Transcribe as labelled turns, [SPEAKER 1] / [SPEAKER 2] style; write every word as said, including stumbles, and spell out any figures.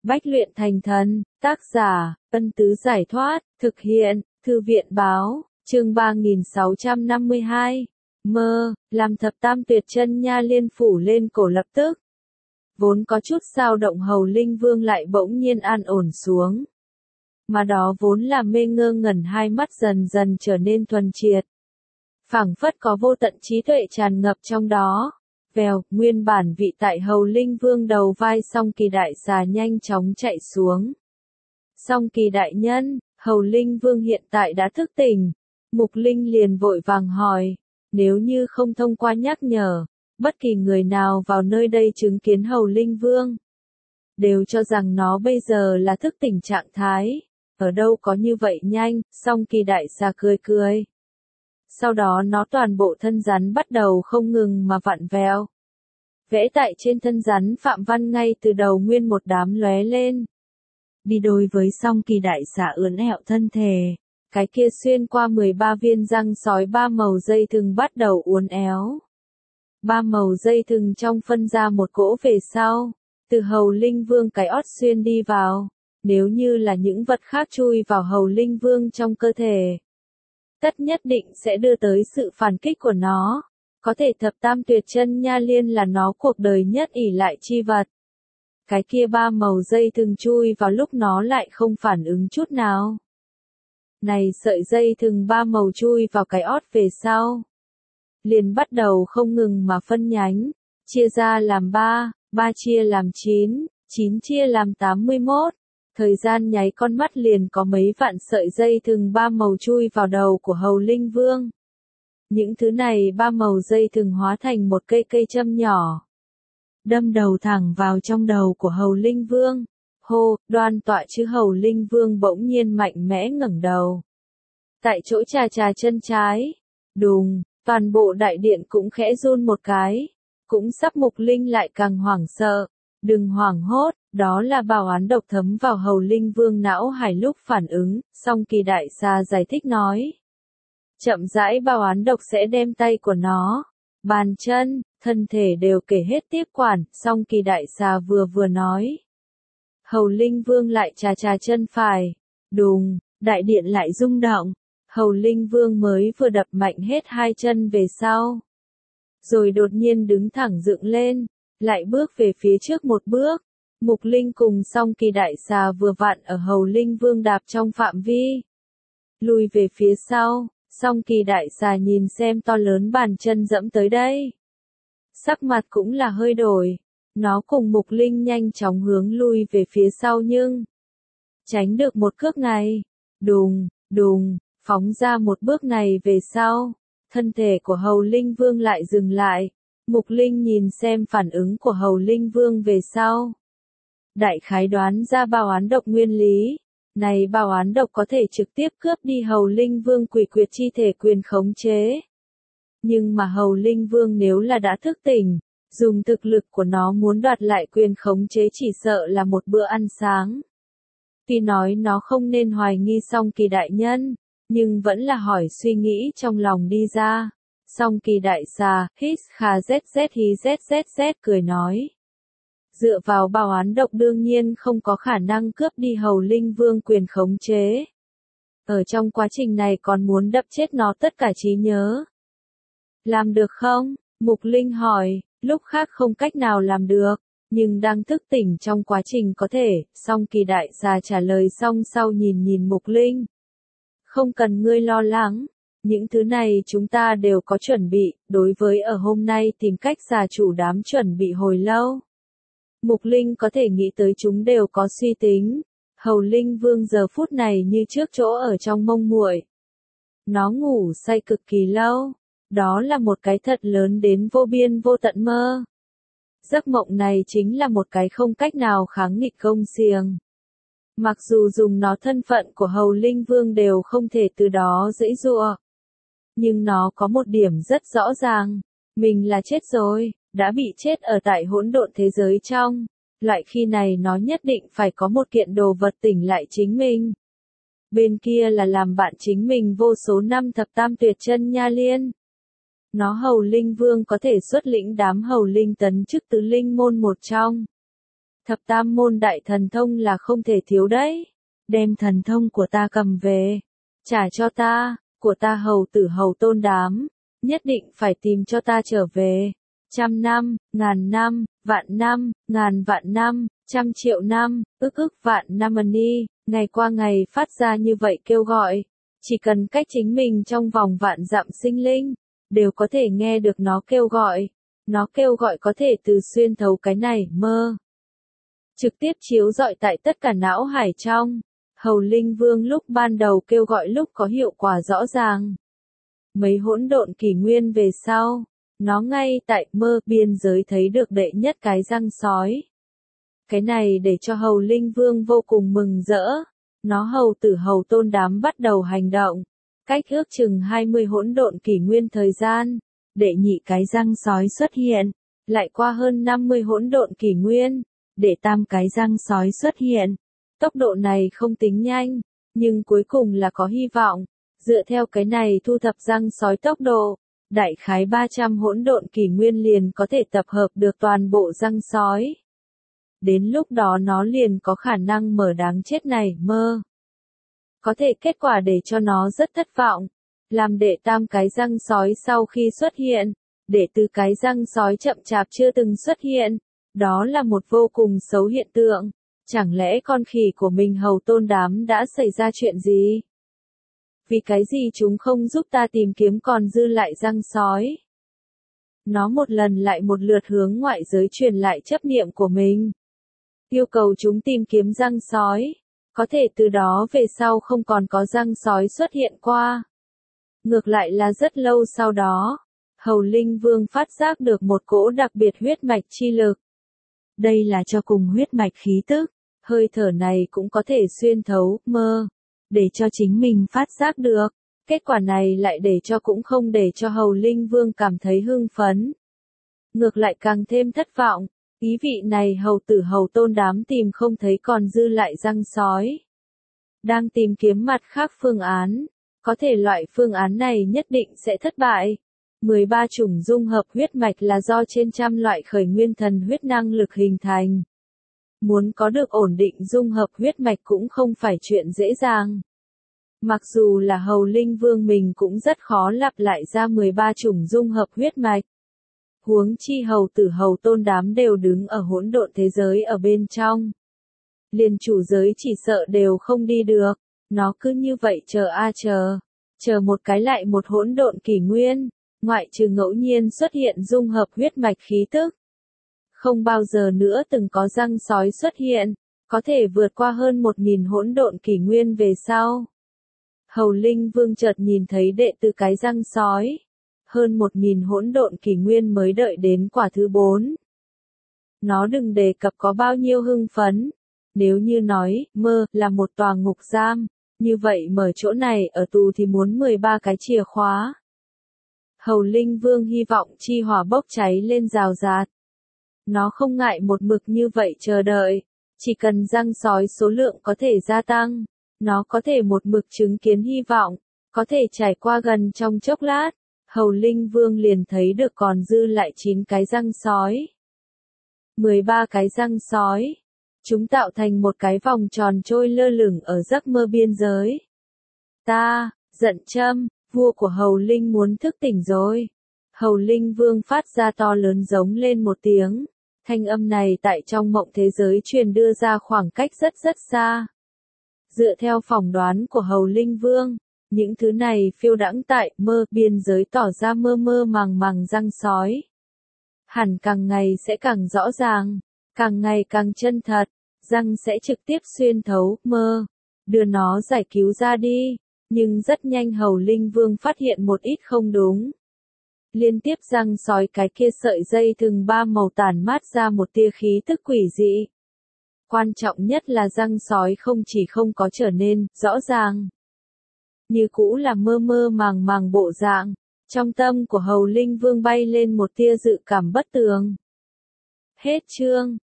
[SPEAKER 1] Bách luyện thành thần, tác giả, Ân Tứ Giải Thoát, thực hiện, Thư viện Báo, chương ba nghìn sáu trăm năm mươi hai. Mơ, làm thập tam tuyệt chân nha liên phủ lên cổ lập tức. Vốn có chút dao động Hầu Linh Vương lại bỗng nhiên an ổn xuống. Mà đó vốn là mê ngơ ngẩn hai mắt dần dần trở nên thuần triệt. Phảng phất có vô tận trí tuệ tràn ngập trong đó. Vèo, nguyên bản vị tại Hầu Linh Vương đầu vai Song Kỳ đại xà nhanh chóng chạy xuống. Song Kỳ đại nhân, Hầu Linh Vương hiện tại đã thức tỉnh. Mục Linh liền vội vàng hỏi, nếu như không thông qua nhắc nhở, bất kỳ người nào vào nơi đây chứng kiến Hầu Linh Vương, đều cho rằng nó bây giờ là thức tỉnh trạng thái. Ở đâu có như vậy nhanh, Song Kỳ đại xà cười cười. Sau đó nó toàn bộ thân rắn bắt đầu không ngừng mà vặn vẹo. Vẽ tại trên thân rắn phạm văn ngay từ đầu nguyên một đám lóe lên. Đi đôi với Song Kỳ đại xà ướn ẹo thân thể, cái kia xuyên qua mười ba viên răng sói ba màu dây thừng bắt đầu uốn éo. Ba màu dây thừng trong phân ra một cỗ về sau, từ Hầu Linh Vương cái ót xuyên đi vào. Nếu như là những vật khác chui vào Hầu Linh Vương trong cơ thể, tất nhất định sẽ đưa tới sự phản kích của nó. Có thể thập tam tuyệt chân nha liên là nó cuộc đời nhất ỷ lại chi vật. Cái kia ba màu dây thừng chui vào lúc nó lại không phản ứng chút nào. Này sợi dây thừng ba màu chui vào cái ót về sau, liền bắt đầu không ngừng mà phân nhánh, chia ra làm ba, ba chia làm chín, chín chia làm tám mươi mốt. Thời gian nháy con mắt liền có mấy vạn sợi dây thừng ba màu chui vào đầu của Hầu Linh Vương. Những thứ này ba màu dây thừng hóa thành một cây cây châm nhỏ, đâm đầu thẳng vào trong đầu của Hầu Linh Vương. Hô, đoan tọa chứ Hầu Linh Vương bỗng nhiên mạnh mẽ ngẩng đầu. Tại chỗ chà chà chân trái, đùng, toàn bộ đại điện cũng khẽ run một cái. Cũng sắp Mục Linh lại càng hoảng sợ. Đừng hoảng hốt, đó là bào án độc thấm vào Hầu Linh Vương não hải lúc phản ứng, Song Kỳ đại xà giải thích nói. Chậm rãi bào án độc sẽ đem tay của nó, bàn chân, thân thể đều kể hết tiếp quản, Song Kỳ đại xà vừa vừa nói. Hầu Linh Vương lại chà chà chân phải, đùng, đại điện lại rung động, Hầu Linh Vương mới vừa đập mạnh hết hai chân về sau. Rồi đột nhiên đứng thẳng dựng lên, lại bước về phía trước một bước. Mục Linh cùng Song Kỳ đại xà vừa vặn ở Hầu Linh Vương đạp trong phạm vi. Lùi về phía sau, Song Kỳ đại xà nhìn xem to lớn bàn chân dẫm tới đây. Sắc mặt cũng là hơi đổi. Nó cùng Mục Linh nhanh chóng hướng lui về phía sau nhưng tránh được một cước này. Đùng, đùng, phóng ra một bước này về sau. Thân thể của Hầu Linh Vương lại dừng lại. Mục Linh nhìn xem phản ứng của Hầu Linh Vương về sau. Đại khái đoán ra bào án độc nguyên lý. Này bào án độc có thể trực tiếp cướp đi Hầu Linh Vương quỷ quyệt chi thể quyền khống chế. Nhưng mà Hầu Linh Vương nếu là đã thức tỉnh, dùng thực lực của nó muốn đoạt lại quyền khống chế chỉ sợ là một bữa ăn sáng. Tuy nói nó không nên hoài nghi Song Kỳ đại nhân, nhưng vẫn là hỏi suy nghĩ trong lòng đi ra. Song Kỳ đại xà, hít kha zz hí zzz cười nói. Dựa vào bào án độc đương nhiên không có khả năng cướp đi Hầu Linh Vương quyền khống chế. Ở trong quá trình này còn muốn đập chết nó tất cả trí nhớ. Làm được không? Mục Linh hỏi, lúc khác không cách nào làm được, nhưng đang thức tỉnh trong quá trình có thể. Song Kỳ đại xà trả lời xong sau nhìn nhìn Mục Linh. Không cần ngươi lo lắng. Những thứ này chúng ta đều có chuẩn bị, đối với ở hôm nay tìm cách già chủ đám chuẩn bị hồi lâu. Mục Linh có thể nghĩ tới chúng đều có suy tính. Hầu Linh Vương giờ phút này như trước chỗ ở trong mông muội. Nó ngủ say cực kỳ lâu. Đó là một cái thật lớn đến vô biên vô tận mơ. Giấc mộng này chính là một cái không cách nào kháng nghịch công xiềng. Mặc dù dùng nó thân phận của Hầu Linh Vương đều không thể từ đó giãy giụa. Nhưng nó có một điểm rất rõ ràng, mình là chết rồi, đã bị chết ở tại hỗn độn thế giới trong. Loại khi này nó nhất định phải có một kiện đồ vật tỉnh lại chính mình. Bên kia là làm bạn chính mình vô số năm thập tam tuyệt chân nha liên. Nó Hầu Linh Vương có thể xuất lĩnh đám Hầu Linh tấn chức tứ linh môn một trong. Thập tam môn đại thần thông là không thể thiếu đấy. Đem thần thông của ta cầm về. Trả cho ta, của ta hầu tử hầu tôn đám. Nhất định phải tìm cho ta trở về. Trăm năm, ngàn năm, vạn năm, ngàn vạn năm, trăm triệu năm, ức ức vạn năm ni, ngày qua ngày phát ra như vậy kêu gọi. Chỉ cần cách chính mình trong vòng vạn dặm sinh linh, đều có thể nghe được nó kêu gọi. Nó kêu gọi có thể từ xuyên thấu cái này mơ. Trực tiếp chiếu rọi tại tất cả não hải trong. Hầu Linh Vương lúc ban đầu kêu gọi lúc có hiệu quả rõ ràng. Mấy hỗn độn kỷ nguyên về sau, nó ngay tại mơ biên giới thấy được đệ nhất cái răng sói. Cái này để cho Hầu Linh Vương vô cùng mừng rỡ. Nó hầu tử hầu tôn đám bắt đầu hành động. Cách ước chừng hai mươi hỗn độn kỷ nguyên thời gian, đệ nhị cái răng sói xuất hiện. Lại qua hơn năm mươi hỗn độn kỷ nguyên, để tam cái răng sói xuất hiện. Tốc độ này không tính nhanh, nhưng cuối cùng là có hy vọng. Dựa theo cái này thu thập răng sói tốc độ, đại khái ba trăm hỗn độn kỷ nguyên liền có thể tập hợp được toàn bộ răng sói. Đến lúc đó nó liền có khả năng mở đáng chết này mơ. Có thể kết quả để cho nó rất thất vọng. Làm đệ tam cái răng sói sau khi xuất hiện, đệ tứ cái răng sói chậm chạp chưa từng xuất hiện. Đó là một vô cùng xấu hiện tượng. Chẳng lẽ con khỉ của mình hầu tôn đám đã xảy ra chuyện gì? Vì cái gì chúng không giúp ta tìm kiếm còn dư lại răng sói? Nó một lần lại một lượt hướng ngoại giới truyền lại chấp niệm của mình. Yêu cầu chúng tìm kiếm răng sói. Có thể từ đó về sau không còn có răng sói xuất hiện qua. Ngược lại là rất lâu sau đó, Hầu Linh Vương phát giác được một cỗ đặc biệt huyết mạch chi lực. Đây là cho cùng huyết mạch khí tức, hơi thở này cũng có thể xuyên thấu, mơ, để cho chính mình phát giác được. Kết quả này lại để cho cũng không để cho Hầu Linh Vương cảm thấy hưng phấn. Ngược lại càng thêm thất vọng, ý vị này hầu tử hầu tôn đám tìm không thấy còn dư lại răng sói. Đang tìm kiếm mặt khác phương án, có thể loại phương án này nhất định sẽ thất bại. mười ba chủng dung hợp huyết mạch là do trên trăm loại khởi nguyên thần huyết năng lực hình thành. Muốn có được ổn định dung hợp huyết mạch cũng không phải chuyện dễ dàng. Mặc dù là Hầu Linh Vương mình cũng rất khó lặp lại ra mười ba chủng dung hợp huyết mạch. Huống chi hầu tử hầu tôn đám đều đứng ở hỗn độn thế giới ở bên trong. Liền chủ giới chỉ sợ đều không đi được. Nó cứ như vậy chờ a chờ. Chờ một cái lại một hỗn độn kỷ nguyên. Ngoại trừ ngẫu nhiên xuất hiện dung hợp huyết mạch khí tức. Không bao giờ nữa từng có răng sói xuất hiện. Có thể vượt qua hơn một nghìn hỗn độn kỷ nguyên về sau. Hầu Linh Vương chợt nhìn thấy đệ tử cái răng sói. Hơn một nghìn hỗn độn kỷ nguyên mới đợi đến quả thứ bốn. Nó đừng đề cập có bao nhiêu hưng phấn. Nếu như nói, mơ, là một tòa ngục giam, như vậy mở chỗ này ở tù thì muốn mười ba cái chìa khóa. Hầu Linh Vương hy vọng chi hỏa bốc cháy lên rào rạt. Nó không ngại một mực như vậy chờ đợi. Chỉ cần răng sói số lượng có thể gia tăng. Nó có thể một mực chứng kiến hy vọng. Có thể trải qua gần trong chốc lát. Hầu Linh Vương liền thấy được còn dư lại chín cái răng sói. mười ba cái răng sói. Chúng tạo thành một cái vòng tròn trôi lơ lửng ở giấc mơ biên giới. Ta, giận châm, vua của Hầu Linh muốn thức tỉnh rồi. Hầu Linh Vương phát ra to lớn giống lên một tiếng. Thanh âm này tại trong mộng thế giới truyền đưa ra khoảng cách rất rất xa. Dựa theo phỏng đoán của Hầu Linh Vương, những thứ này phiêu đãng tại mơ biên giới tỏ ra mơ mơ màng màng răng sói. Hẳn càng ngày sẽ càng rõ ràng, càng ngày càng chân thật, răng sẽ trực tiếp xuyên thấu mơ, đưa nó giải cứu ra đi. Nhưng rất nhanh Hầu Linh Vương phát hiện một ít không đúng. Liên tiếp răng sói cái kia sợi dây thừng ba màu tản mát ra một tia khí tức quỷ dị. Quan trọng nhất là răng sói không chỉ không có trở nên rõ ràng, như cũ là mơ mơ màng màng bộ dạng. Trong tâm của Hầu Linh Vương bay lên một tia dự cảm bất tường. Hết chương.